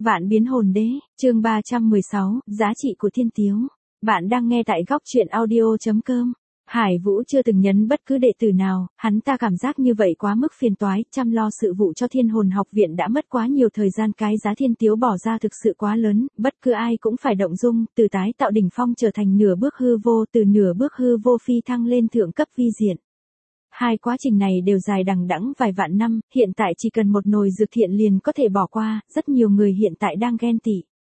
Vạn biến hồn đế, chương 316, giá trị của thiên tiếu. Bạn đang nghe tại góc truyện audio.com. Hải Vũ chưa từng nhấn bất cứ đệ tử nào, hắn ta cảm giác như vậy quá mức phiền toái, chăm lo sự vụ cho Thiên Hồn Học Viện đã mất quá nhiều thời gian, cái giá thiên tiếu bỏ ra thực sự quá lớn, bất cứ ai cũng phải động dung, từ tái tạo đỉnh phong trở thành nửa bước hư vô, từ nửa bước hư vô phi thăng lên thượng cấp vi diện. Hai quá trình này đều dài đằng đẵng vài vạn năm, hiện tại chỉ cần một nồi dược thiện liền có thể bỏ qua, rất nhiều người hiện tại đang ghen tị.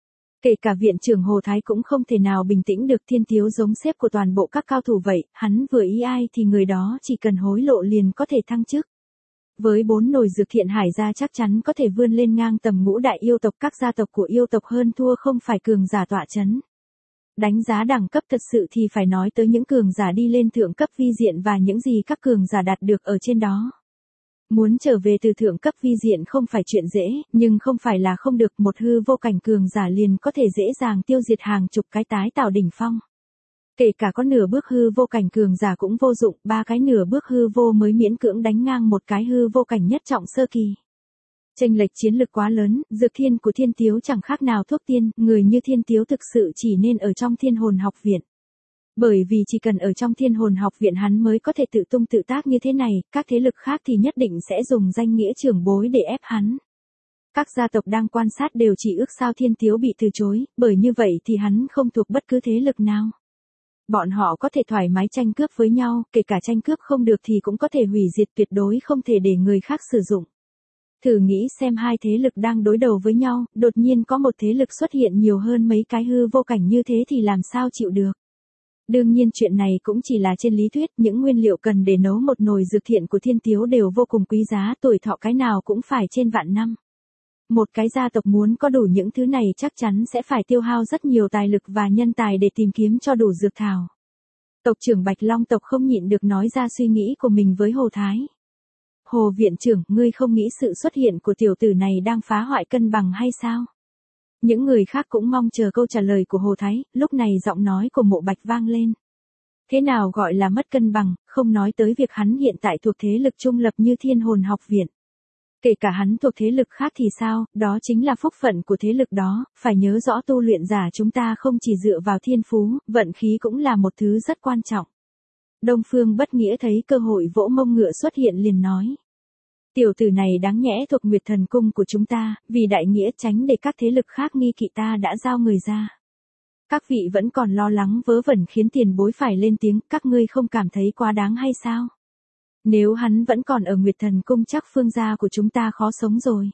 Kể cả viện trưởng Hồ Thái cũng không thể nào bình tĩnh được, thiên tiếu giống xếp của toàn bộ các cao thủ vậy, hắn vừa ý ai thì người đó chỉ cần hối lộ liền có thể thăng chức. Với 4 nồi dược thiện Hải gia chắc chắn có thể vươn lên ngang tầm ngũ đại yêu tộc, các gia tộc của yêu tộc hơn thua không phải cường giả tọa chấn. Đánh giá đẳng cấp thật sự thì phải nói tới những cường giả đi lên thượng cấp vi diện và những gì các cường giả đạt được ở trên đó. Muốn trở về từ thượng cấp vi diện không phải chuyện dễ, nhưng không phải là không được, một hư vô cảnh cường giả liền có thể dễ dàng tiêu diệt hàng chục cái tái tạo đỉnh phong. Kể cả có nửa bước hư vô cảnh cường giả cũng vô dụng, 3 cái nửa bước hư vô mới miễn cưỡng đánh ngang một cái hư vô cảnh nhất trọng sơ kỳ. Chênh lệch chiến lực quá lớn, dược thiên của thiên tiếu chẳng khác nào thuốc tiên, người như thiên tiếu thực sự chỉ nên ở trong Thiên Hồn Học Viện. Bởi vì chỉ cần ở trong Thiên Hồn Học Viện hắn mới có thể tự tung tự tác như thế này, các thế lực khác thì nhất định sẽ dùng danh nghĩa trưởng bối để ép hắn. Các gia tộc đang quan sát đều chỉ ước sao thiên tiếu bị từ chối, bởi như vậy thì hắn không thuộc bất cứ thế lực nào. Bọn họ có thể thoải mái tranh cướp với nhau, kể cả tranh cướp không được thì cũng có thể hủy diệt, tuyệt đối không thể để người khác sử dụng. Thử nghĩ xem hai thế lực đang đối đầu với nhau, đột nhiên có một thế lực xuất hiện nhiều hơn mấy cái hư vô cảnh như thế thì làm sao chịu được. Đương nhiên chuyện này cũng chỉ là trên lý thuyết, những nguyên liệu cần để nấu một nồi dược thiện của thiên tiếu đều vô cùng quý giá, tuổi thọ cái nào cũng phải trên vạn năm. Một cái gia tộc muốn có đủ những thứ này chắc chắn sẽ phải tiêu hao rất nhiều tài lực và nhân tài để tìm kiếm cho đủ dược thảo. Tộc trưởng Bạch Long tộc không nhịn được nói ra suy nghĩ của mình với Hồ Thái. Hồ viện trưởng, ngươi không nghĩ sự xuất hiện của tiểu tử này đang phá hoại cân bằng hay sao? Những người khác cũng mong chờ câu trả lời của Hồ Thái, lúc này giọng nói của Mộ Bạch vang lên. Thế nào gọi là mất cân bằng, không nói tới việc hắn hiện tại thuộc thế lực trung lập như Thiên Hồn Học Viện. Kể cả hắn thuộc thế lực khác thì sao, đó chính là phúc phận của thế lực đó, phải nhớ rõ tu luyện giả chúng ta không chỉ dựa vào thiên phú, vận khí cũng là một thứ rất quan trọng. Đông Phương Bất Nghĩa thấy cơ hội vỗ mông ngựa xuất hiện liền nói. Tiểu tử này đáng nhẽ thuộc Nguyệt Thần Cung của chúng ta, vì đại nghĩa tránh để các thế lực khác nghi kỵ ta đã giao người ra. Các vị vẫn còn lo lắng vớ vẩn khiến tiền bối phải lên tiếng, các ngươi không cảm thấy quá đáng hay sao? Nếu hắn vẫn còn ở Nguyệt Thần Cung chắc phương gia của chúng ta khó sống rồi.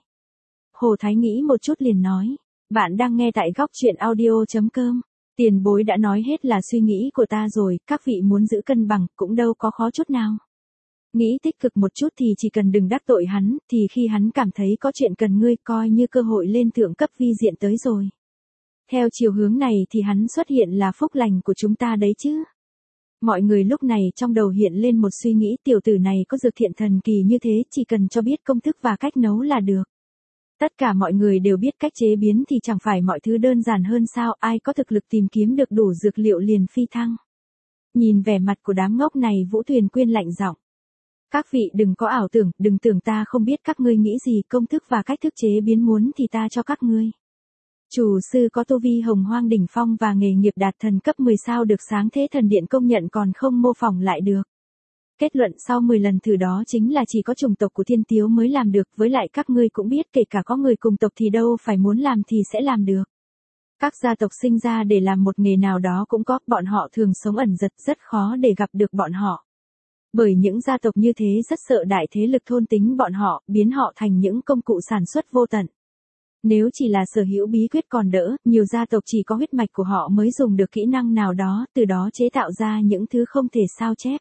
Hồ Thái nghĩ một chút liền nói, bạn đang nghe tại góc truyện audio.com. Tiền bối đã nói hết là suy nghĩ của ta rồi, các vị muốn giữ cân bằng cũng đâu có khó chút nào. Nghĩ tích cực một chút thì chỉ cần đừng đắc tội hắn, thì khi hắn cảm thấy có chuyện cần ngươi coi như cơ hội lên thượng cấp vi diện tới rồi. Theo chiều hướng này thì hắn xuất hiện là phúc lành của chúng ta đấy chứ. Mọi người lúc này trong đầu hiện lên một suy nghĩ, tiểu tử này có dược thiện thần kỳ như thế, chỉ cần cho biết công thức và cách nấu là được. Tất cả mọi người đều biết cách chế biến thì chẳng phải mọi thứ đơn giản hơn sao, ai có thực lực tìm kiếm được đủ dược liệu liền phi thăng. Nhìn vẻ mặt của đám ngốc này Vũ Tuyền Quyên lạnh giọng. Các vị đừng có ảo tưởng, đừng tưởng ta không biết các ngươi nghĩ gì, công thức và cách thức chế biến muốn thì ta cho các ngươi. Chủ sư có tu vi hồng hoang đỉnh phong và nghề nghiệp đạt thần cấp 10 sao được Sáng Thế Thần Điện công nhận còn không mô phỏng lại được. Kết luận sau 10 lần thử đó chính là chỉ có chủng tộc của thiên tiếu mới làm được, với lại các ngươi cũng biết kể cả có người cùng tộc thì đâu phải muốn làm thì sẽ làm được. Các gia tộc sinh ra để làm một nghề nào đó cũng có, bọn họ thường sống ẩn dật, rất khó để gặp được bọn họ. Bởi những gia tộc như thế rất sợ đại thế lực thôn tính bọn họ, biến họ thành những công cụ sản xuất vô tận. Nếu chỉ là sở hữu bí quyết còn đỡ, nhiều gia tộc chỉ có huyết mạch của họ mới dùng được kỹ năng nào đó, từ đó chế tạo ra những thứ không thể sao chép.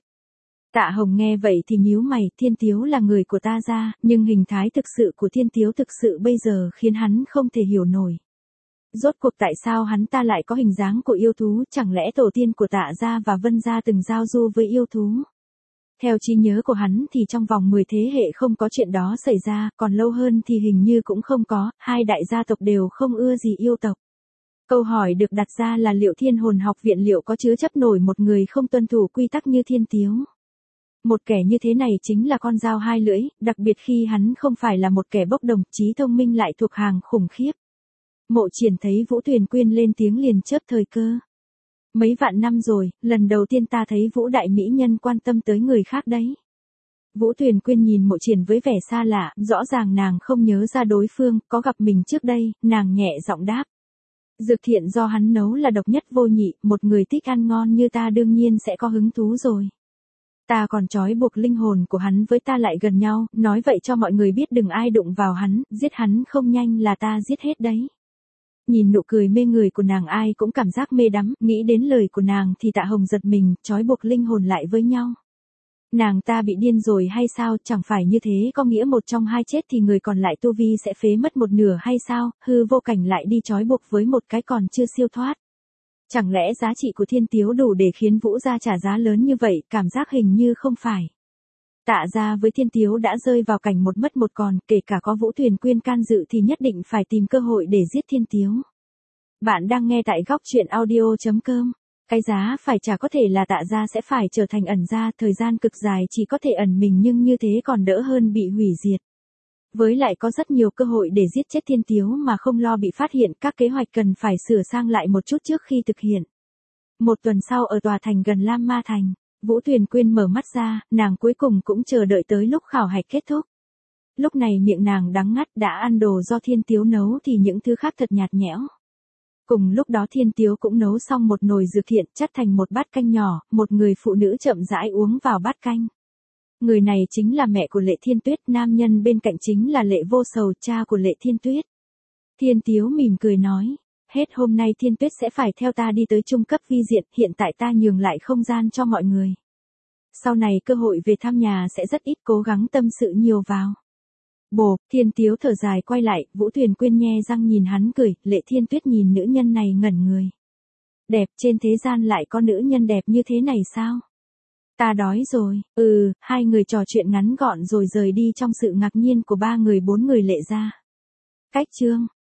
Tạ Hồng nghe vậy thì nhíu mày, thiên tiếu là người của ta ra, nhưng hình thái thực sự của thiên tiếu thực sự bây giờ khiến hắn không thể hiểu nổi. Rốt cuộc tại sao hắn ta lại có hình dáng của yêu thú, chẳng lẽ tổ tiên của Tạ gia và Vân gia từng giao du với yêu thú? Theo trí nhớ của hắn thì trong vòng 10 thế hệ không có chuyện đó xảy ra, còn lâu hơn thì hình như cũng không có, hai đại gia tộc đều không ưa gì yêu tộc. Câu hỏi được đặt ra là liệu Thiên Hồn Học Viện liệu có chứa chấp nổi một người không tuân thủ quy tắc như thiên tiếu. Một kẻ như thế này chính là con dao hai lưỡi, đặc biệt khi hắn không phải là một kẻ bốc đồng, trí thông minh lại thuộc hàng khủng khiếp. Mộ Triển thấy Vũ Tuyền Quyên lên tiếng liền chớp thời cơ. Mấy vạn năm rồi, lần đầu tiên ta thấy Vũ đại mỹ nhân quan tâm tới người khác đấy. Vũ Tuyền Quyên nhìn Mộ Triển với vẻ xa lạ, rõ ràng nàng không nhớ ra đối phương, có gặp mình trước đây, nàng nhẹ giọng đáp. Dược thiện do hắn nấu là độc nhất vô nhị, một người thích ăn ngon như ta đương nhiên sẽ có hứng thú rồi. Ta còn trói buộc linh hồn của hắn với ta lại gần nhau, nói vậy cho mọi người biết đừng ai đụng vào hắn, giết hắn không nhanh là ta giết hết đấy. Nhìn nụ cười mê người của nàng ai cũng cảm giác mê đắm, nghĩ đến lời của nàng thì Tạ Hồng giật mình, trói buộc linh hồn lại với nhau. Nàng ta bị điên rồi hay sao, chẳng phải như thế có nghĩa một trong hai chết thì người còn lại tu vi sẽ phế mất một nửa hay sao, hư vô cảnh lại đi trói buộc với một cái còn chưa siêu thoát. Chẳng lẽ giá trị của thiên tiếu đủ để khiến Vũ gia trả giá lớn như vậy, cảm giác hình như không phải. Tạ gia với thiên tiếu đã rơi vào cảnh một mất một còn, kể cả có Vũ Tuyền Quyên can dự thì nhất định phải tìm cơ hội để giết thiên tiếu. Bạn đang nghe tại góc truyện audio.com. Cái giá phải trả có thể là Tạ gia sẽ phải trở thành ẩn gia, thời gian cực dài chỉ có thể ẩn mình nhưng như thế còn đỡ hơn bị hủy diệt. Với lại có rất nhiều cơ hội để giết chết thiên tiếu mà không lo bị phát hiện, các kế hoạch cần phải sửa sang lại một chút trước khi thực hiện. Một tuần sau ở tòa thành gần Lam Ma Thành, Vũ Tuyền Quyên mở mắt ra, nàng cuối cùng cũng chờ đợi tới lúc khảo hạch kết thúc. Lúc này miệng nàng đắng ngắt, đã ăn đồ do thiên tiếu nấu thì những thứ khác thật nhạt nhẽo. Cùng lúc đó thiên tiếu cũng nấu xong một nồi dược thiện chất thành một bát canh nhỏ, một người phụ nữ chậm rãi uống vào bát canh. Người này chính là mẹ của Lệ Thiên Tuyết, nam nhân bên cạnh chính là Lệ Vô Sầu, cha của Lệ Thiên Tuyết. Thiên tiếu mỉm cười nói, hết hôm nay Thiên Tuyết sẽ phải theo ta đi tới trung cấp vi diện, hiện tại ta nhường lại không gian cho mọi người. Sau này cơ hội về thăm nhà sẽ rất ít, cố gắng tâm sự nhiều vào. Bồ, thiên tiếu thở dài quay lại, Vũ Tuyền Quyên nhe răng nhìn hắn cười, Lệ Thiên Tuyết nhìn nữ nhân này ngẩn người. Đẹp, trên thế gian lại có nữ nhân đẹp như thế này sao? Ta đói rồi, hai người trò chuyện ngắn gọn rồi rời đi trong sự ngạc nhiên của ba người bốn người Lệ gia. Cách chương